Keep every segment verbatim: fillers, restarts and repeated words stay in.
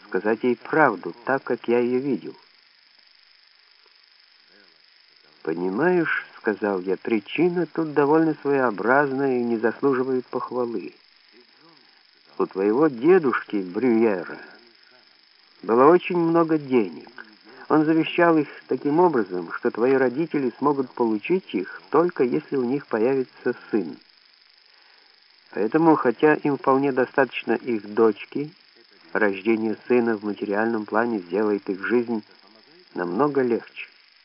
сказать ей правду, так, как я ее видел. «Понимаешь, — сказал я, — причина тут довольно своеобразная и не заслуживает похвалы. У твоего дедушки Брюера было очень много денег. Он завещал их таким образом, что твои родители смогут получить их, только если у них появится сын. Поэтому, хотя им вполне достаточно их дочки, рождение сына в материальном плане сделает их жизнь намного легче».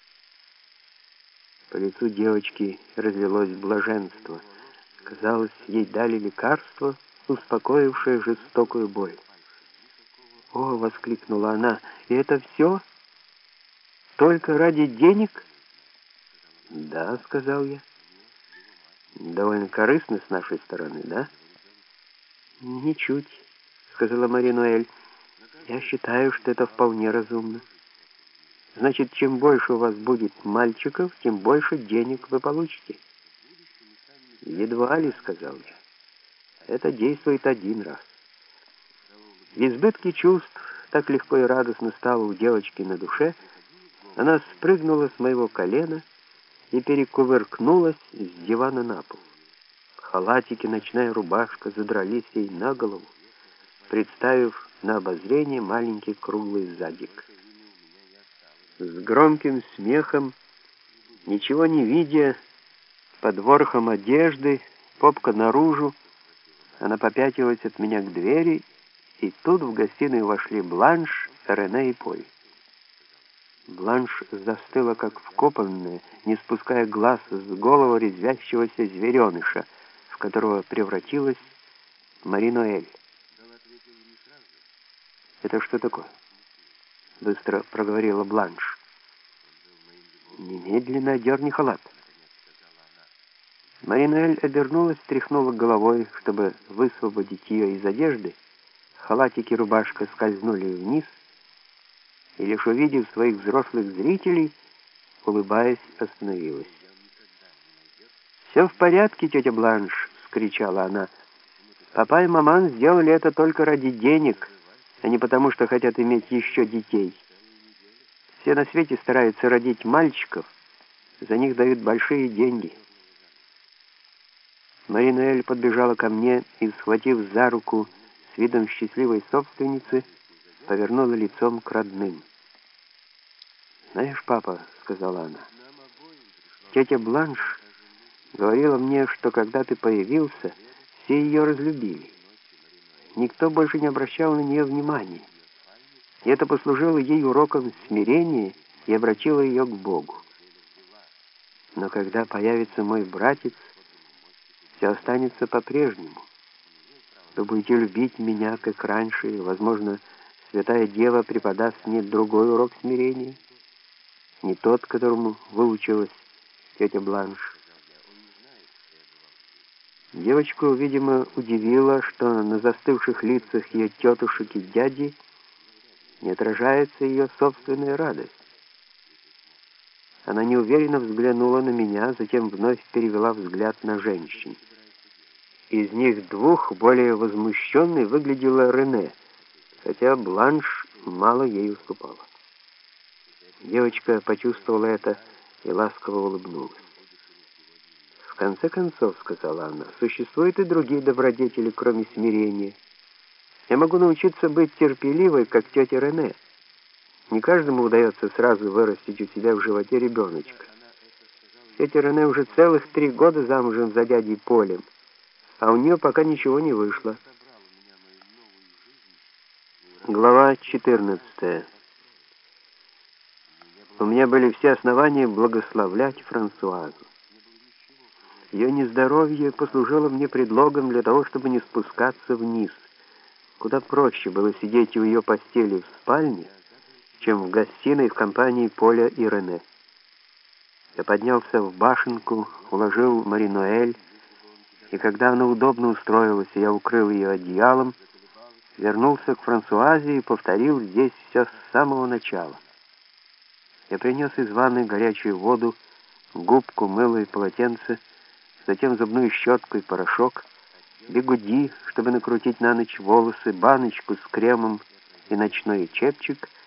По лицу девочки разлилось блаженство. Казалось, ей дали лекарство, успокоившее жестокую боль. «О!» — воскликнула она. «И это все? Только ради денег?» «Да», — сказал я. «Довольно корыстно с нашей стороны, да?» «Ничуть», — сказала Мари-Ноэль. «Я считаю, что это вполне разумно. Значит, чем больше у вас будет мальчиков, тем больше денег вы получите». «Едва ли», — сказал я. «Это действует один раз». В избытке чувств так легко и радостно стало у девочки на душе. Она спрыгнула с моего колена и перекувыркнулась с дивана на пол. Халатики, ночная рубашка задрались ей на голову, представив на обозрение маленький круглый задик. С громким смехом, ничего не видя, под ворохом одежды, попка наружу, она попятилась от меня к двери, и тут в гостиную вошли Бланш, Рене и Поль. Бланш застыла, как вкопанная, не спуская глаз с головы резвящегося звереныша, в которого превратилась Мари-Ноэль. «Это что такое?» — быстро проговорила Бланш. «Немедленно одерни халат». Мари-Ноэль обернулась, тряхнула головой, чтобы высвободить ее из одежды. Халатики и рубашка скользнули вниз, и лишь увидев своих взрослых зрителей, улыбаясь, остановилась. «Все в порядке, тетя Бланш!» — вскричала она. «Папа и маман сделали это только ради денег, а не потому, что хотят иметь еще детей. Все на свете стараются родить мальчиков, за них дают большие деньги». Мари-Ноэль подбежала ко мне и, схватив за руку с видом счастливой собственницы, повернула лицом к родным. «Знаешь, папа, — сказала она, — тетя Бланш говорила мне, что когда ты появился, все ее разлюбили. Никто больше не обращал на нее внимания. И это послужило ей уроком смирения и обратило ее к Богу. Но когда появится мой братец, все останется по-прежнему. Вы будете любить меня, как раньше, и, возможно, Святая Дева преподаст мне другой урок смирения, не тот, которому выучилась тетя Бланш». Девочку, видимо, удивило, что на застывших лицах ее тетушек и дяди не отражается ее собственная радость. Она неуверенно взглянула на меня, затем вновь перевела взгляд на женщин. Из них двух более возмущенной выглядела Рене, хотя Бланш мало ей уступала. Девочка почувствовала это и ласково улыбнулась. «В конце концов, — сказала она, — существуют и другие добродетели, кроме смирения. Я могу научиться быть терпеливой, как тетя Рене. Не каждому удается сразу вырастить у себя в животе ребеночка. Тетя Рене уже целых три года замужем за дядей Полем, а у нее пока ничего не вышло». Глава четырнадцатая. У меня были все основания благословлять Франсуазу. Ее нездоровье послужило мне предлогом для того, чтобы не спускаться вниз. Куда проще было сидеть у ее постели в спальне, чем в гостиной в компании Поля и Рене. Я поднялся в башенку, уложил Мари-Ноэль, и когда она удобно устроилась, и я укрыл ее одеялом, вернулся к Франсуазе и повторил здесь все с самого начала. Я принес из ванной горячую воду, губку, мыло и полотенце, затем зубную щетку и порошок, бигуди, чтобы накрутить на ночь волосы, баночку с кремом и ночной чепчик